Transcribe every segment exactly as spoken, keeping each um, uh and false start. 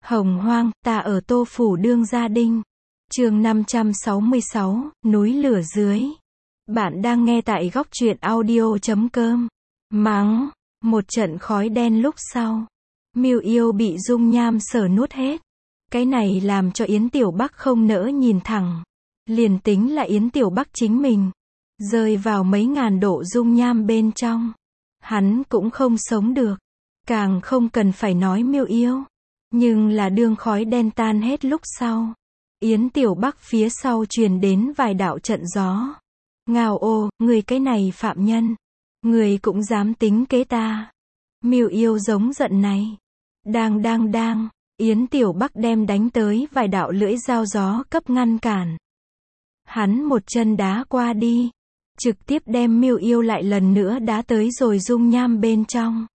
Hồng hoang, ta ở Tô Phủ đương gia đinh. Chương năm trăm sáu mươi sáu, núi lửa dưới. Bạn đang nghe tại góc truyện audio chấm com. Mắng, một trận khói đen lúc sau. Miêu Yêu bị dung nham sở nuốt hết. Cái này làm cho Yến Tiểu Bắc không nỡ nhìn thẳng. Liền tính là Yến Tiểu Bắc chính mình, rơi vào mấy ngàn độ dung nham bên trong, hắn cũng không sống được. Càng không cần phải nói Miêu Yêu. Nhưng là đương khói đen tan hết lúc sau, Yến Tiểu Bắc phía sau truyền đến vài đạo trận gió. Ngao ô, người cái này phạm nhân, người cũng dám tính kế ta. Miêu Yêu giống giận này. Đang đang đang, Yến Tiểu Bắc đem đánh tới vài đạo lưỡi dao gió cấp ngăn cản. Hắn một chân đá qua đi, trực tiếp đem Miêu Yêu lại lần nữa đá tới rồi dung nham bên trong.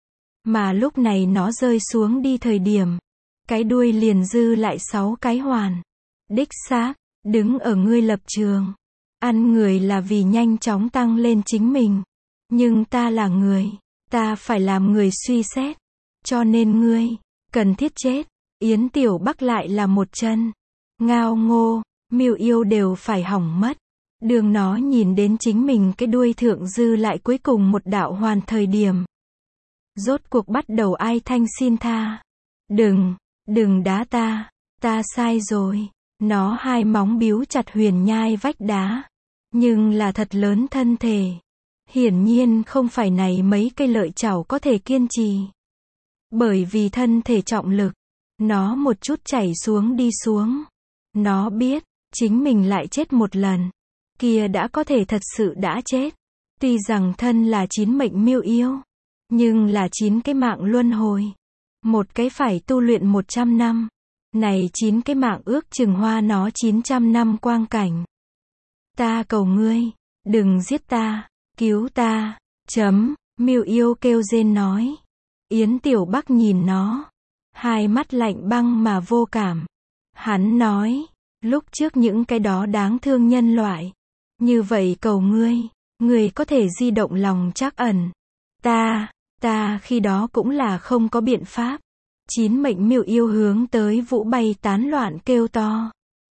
Mà lúc này nó rơi xuống đi thời điểm, cái đuôi liền dư lại sáu cái hoàn. Đích xác, đứng ở ngươi lập trường. Ăn người là vì nhanh chóng tăng lên chính mình. Nhưng ta là người, ta phải làm người suy xét. Cho nên ngươi, cần thiết chết. Yến Tiểu Bắc lại là một chân. Ngao ngô, Miêu Yêu đều phải hỏng mất. Đường nó nhìn đến chính mình cái đuôi thượng dư lại cuối cùng một đạo hoàn thời điểm. Rốt cuộc bắt đầu ai thanh xin tha. Đừng, đừng đá ta, ta sai rồi. Nó hai móng biếu chặt huyền nhai vách đá. Nhưng là thật lớn thân thể. Hiển nhiên không phải này mấy cây lợi chảo có thể kiên trì. Bởi vì thân thể trọng lực, nó một chút chảy xuống đi xuống. Nó biết, chính mình lại chết một lần. Kia đã có thể thật sự đã chết. Tuy rằng thân là chín mệnh Miêu Yêu, nhưng là chín cái mạng luân hồi. Một cái phải tu luyện một trăm năm. Này chín cái mạng ước chừng hoa nó chín trăm năm quang cảnh. Ta cầu ngươi, đừng giết ta, cứu ta, chấm, Miêu Yêu kêu rên nói. Yến Tiểu Bắc nhìn nó, hai mắt lạnh băng mà vô cảm. Hắn nói, lúc trước những cái đó đáng thương nhân loại. Như vậy cầu ngươi, ngươi có thể di động lòng trắc ẩn. Ta, ta khi đó cũng là không có biện pháp. Chín mệnh Miêu Yêu hướng tới Vũ bay tán loạn kêu to.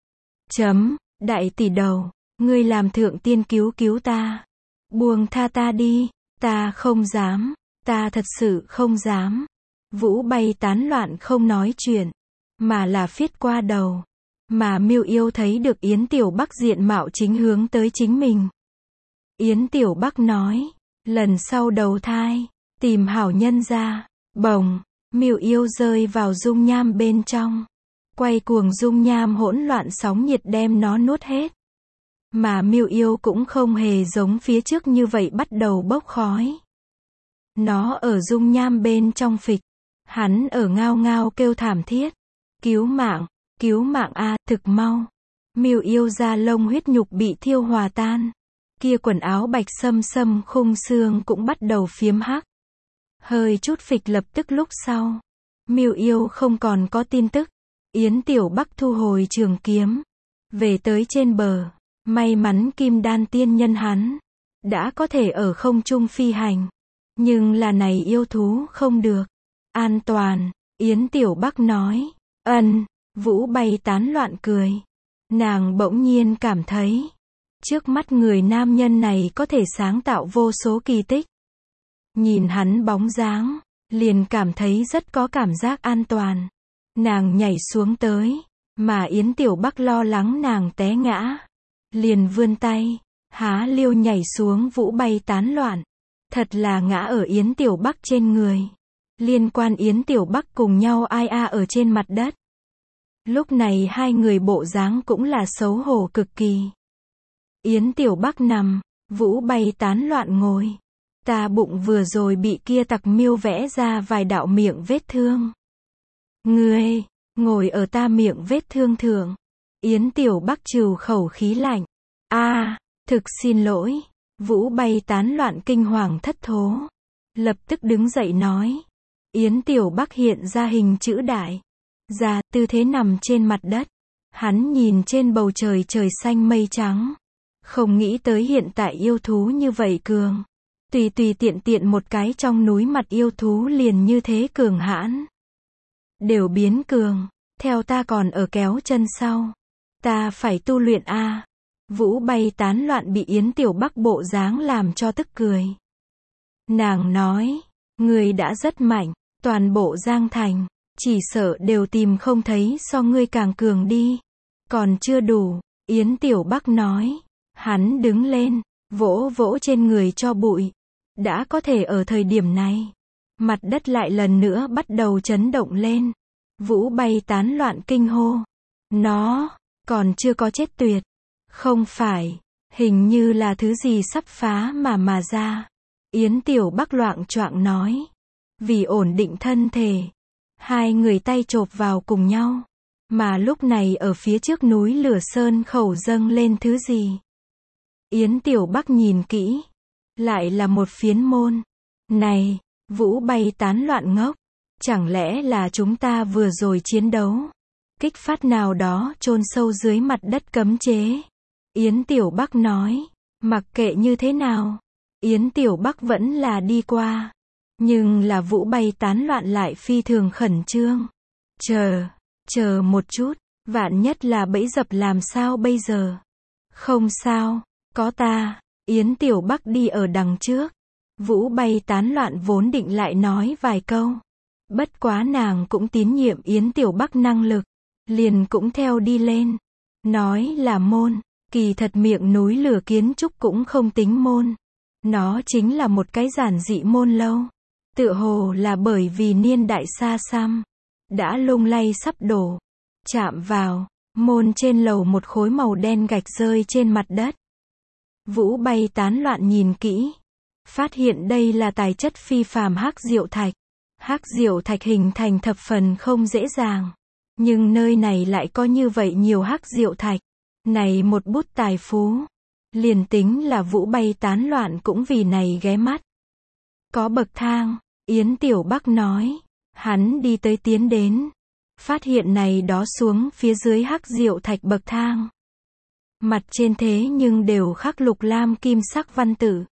Chấm, đại tỷ đầu, ngươi làm thượng tiên cứu cứu ta. Buông tha ta đi, ta không dám, ta thật sự không dám. Vũ bay tán loạn không nói chuyện, mà là phiết qua đầu. Mà Miêu Yêu thấy được Yến Tiểu Bắc diện mạo chính hướng tới chính mình. Yến Tiểu Bắc nói, lần sau đầu thai, tìm hảo nhân ra. Bồng, Miêu Yêu rơi vào dung nham bên trong. Quay cuồng dung nham hỗn loạn sóng nhiệt đem nó nuốt hết. Mà Miêu Yêu cũng không hề giống phía trước như vậy bắt đầu bốc khói. Nó ở dung nham bên trong phịch. Hắn ở ngao ngao kêu thảm thiết. Cứu mạng, cứu mạng a, thực mau. Miêu Yêu da lông huyết nhục bị thiêu hòa tan. Kia quần áo bạch sâm sâm khung xương cũng bắt đầu phiếm hắc. Hơi chút phịch lập tức lúc sau. Miêu Yêu không còn có tin tức. Yến Tiểu Bắc thu hồi trường kiếm. Về tới trên bờ. May mắn kim đan tiên nhân hắn đã có thể ở không trung phi hành. Nhưng là này yêu thú không được an toàn. Yến Tiểu Bắc nói. Ân, Vũ bay tán loạn cười. Nàng bỗng nhiên cảm thấy trước mắt người nam nhân này có thể sáng tạo vô số kỳ tích. Nhìn hắn bóng dáng, liền cảm thấy rất có cảm giác an toàn. Nàng nhảy xuống tới, mà Yến Tiểu Bắc lo lắng nàng té ngã. Liền vươn tay, há liêu nhảy xuống Vũ bay tán loạn. Thật là ngã ở Yến Tiểu Bắc trên người. Liên quan Yến Tiểu Bắc cùng nhau ai a ở trên mặt đất. Lúc này hai người bộ dáng cũng là xấu hổ cực kỳ. Yến Tiểu Bắc nằm, Vũ bay tán loạn ngồi. Ta bụng vừa rồi bị kia tặc miêu vẽ ra vài đạo miệng vết thương. Ngươi, ngồi ở ta miệng vết thương thượng. Yến Tiểu Bắc trừ khẩu khí lạnh. A, thực xin lỗi. Vũ bay tán loạn kinh hoàng thất thố. Lập tức đứng dậy nói. Yến Tiểu Bắc hiện ra hình chữ đại. Ra, tư thế nằm trên mặt đất. Hắn nhìn trên bầu trời trời xanh mây trắng. Không nghĩ tới hiện tại yêu thú như vậy cường. Tùy tùy tiện tiện một cái trong núi mặt yêu thú liền như thế cường hãn. đều biến cường, theo ta còn ở kéo chân sau. Ta phải tu luyện a. Vũ bay tán loạn bị Yến Tiểu Bắc bộ dáng làm cho tức cười. Nàng nói, ngươi đã rất mạnh, toàn bộ Giang Thành, chỉ sợ đều tìm không thấy so ngươi càng cường đi. Còn chưa đủ, Yến Tiểu Bắc nói. Hắn đứng lên, vỗ vỗ trên người cho bụi. Đã có thể ở thời điểm này, mặt đất lại lần nữa bắt đầu chấn động lên. Vũ bay tán loạn kinh hô. Nó, còn chưa có chết tuyệt. Không phải, hình như là thứ gì sắp phá mà mà ra. Yến Tiểu Bắc loạng choạng nói. Vì ổn định thân thể, hai người tay chộp vào cùng nhau. Mà lúc này ở phía trước núi lửa sơn khẩu dâng lên thứ gì? Yến Tiểu Bắc nhìn kỹ. Lại là một phiến môn. Này, Vũ bay tán loạn ngốc. Chẳng lẽ là chúng ta vừa rồi chiến đấu? Kích phát nào đó chôn sâu dưới mặt đất cấm chế. Yến Tiểu Bắc nói. Mặc kệ như thế nào, Yến Tiểu Bắc vẫn là đi qua. Nhưng là Vũ bay tán loạn lại phi thường khẩn trương. Chờ, chờ một chút, vạn nhất là bẫy dập làm sao bây giờ? Không sao, có ta. Yến Tiểu Bắc đi ở đằng trước. Vũ bay tán loạn vốn định lại nói vài câu. Bất quá nàng cũng tín nhiệm Yến Tiểu Bắc năng lực. Liền cũng theo đi lên. Nói là môn, kỳ thật miệng núi lửa kiến trúc cũng không tính môn. Nó chính là một cái giản dị môn lâu. Tựa hồ là bởi vì niên đại xa xăm, đã lung lay sắp đổ. Chạm vào, môn trên lầu một khối màu đen gạch rơi trên mặt đất. Vũ bay tán loạn nhìn kỹ. Phát hiện đây là tài chất phi phàm hắc diệu thạch. Hắc diệu thạch hình thành thập phần không dễ dàng. Nhưng nơi này lại có như vậy nhiều hắc diệu thạch. Này một bút tài phú. Liền tính là Vũ bay tán loạn cũng vì này ghé mắt. Có bậc thang, Yến Tiểu Bắc nói. Hắn đi tới tiến đến. Phát hiện này đó xuống phía dưới hắc diệu thạch bậc thang. Mặt trên thế nhưng đều khắc lục lam kim sắc văn tự.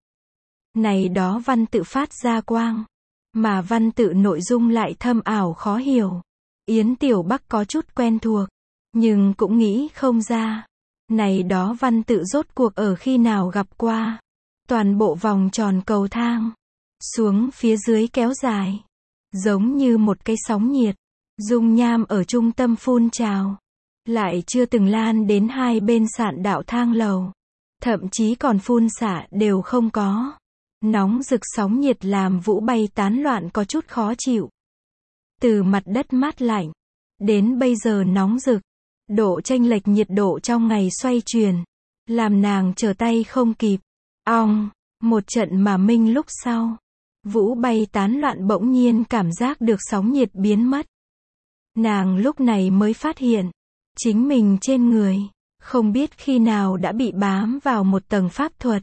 Này đó văn tự phát ra quang. Mà văn tự nội dung lại thâm ảo khó hiểu. Yến Tiểu Bắc có chút quen thuộc. Nhưng cũng nghĩ không ra. Này đó văn tự rốt cuộc ở khi nào gặp qua. Toàn bộ vòng tròn cầu thang. Xuống phía dưới kéo dài. Giống như một cái sóng nhiệt. Dung nham ở trung tâm phun trào. Lại chưa từng lan đến hai bên sạn đạo thang lầu. Thậm chí còn phun xả đều không có. Nóng rực sóng nhiệt làm Vũ bay tán loạn có chút khó chịu. Từ mặt đất mát lạnh. Đến bây giờ nóng rực. Độ chênh lệch nhiệt độ trong ngày xoay chuyển. Làm nàng trở tay không kịp. Ong, một trận mà minh lúc sau. Vũ bay tán loạn bỗng nhiên cảm giác được sóng nhiệt biến mất. Nàng lúc này mới phát hiện. Chính mình trên người. Không biết khi nào đã bị bám vào một tầng pháp thuật.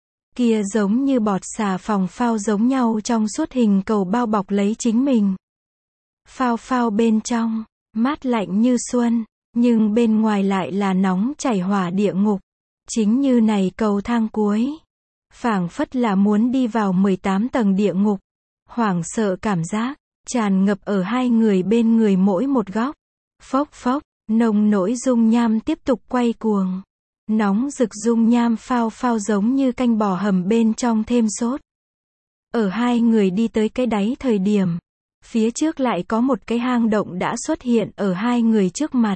Kia giống như bọt xà phòng phao giống nhau trong suốt hình cầu bao bọc lấy chính mình. Phao phao bên trong. Mát lạnh như xuân. Nhưng bên ngoài lại là nóng chảy hỏa địa ngục. Chính như này cầu thang cuối. Phảng phất là muốn đi vào mười tám tầng địa ngục. Hoảng sợ cảm giác. Tràn ngập ở hai người bên người mỗi một góc. Phốc phốc. Nồng nỗi dung nham tiếp tục quay cuồng. Nóng rực dung nham phao phao giống như canh bò hầm bên trong thêm sốt. Ở hai người đi tới cái đáy thời điểm. Phía trước lại có một cái hang động đã xuất hiện ở hai người trước mặt.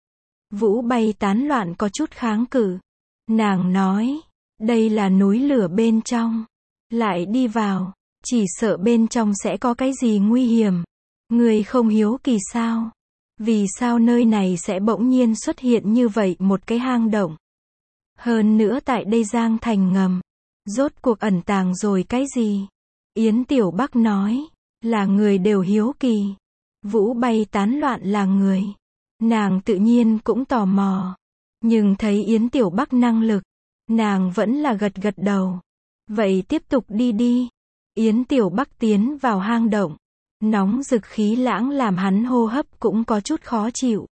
Vũ bay tán loạn có chút kháng cự. Nàng nói. Đây là núi lửa bên trong. Lại đi vào. Chỉ sợ bên trong sẽ có cái gì nguy hiểm. Người không hiếu kỳ sao? Vì sao nơi này sẽ bỗng nhiên xuất hiện như vậy một cái hang động? Hơn nữa tại đây Giang Thành ngầm. Rốt cuộc ẩn tàng rồi cái gì? Yến Tiểu Bắc nói. Là người đều hiếu kỳ. Vũ bay tán loạn là người. Nàng tự nhiên cũng tò mò. Nhưng thấy Yến Tiểu Bắc năng lực. Nàng vẫn là gật gật đầu. Vậy tiếp tục đi đi. Yến Tiểu Bắc tiến vào hang động. Nóng rực khí lãng làm hắn hô hấp cũng có chút khó chịu.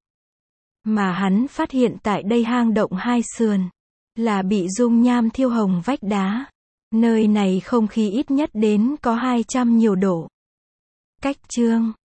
Mà hắn phát hiện tại đây hang động hai sườn. Là bị dung nham thiêu hồng vách đá. Nơi này không khí ít nhất đến có hai trăm nhiều độ. Cách chương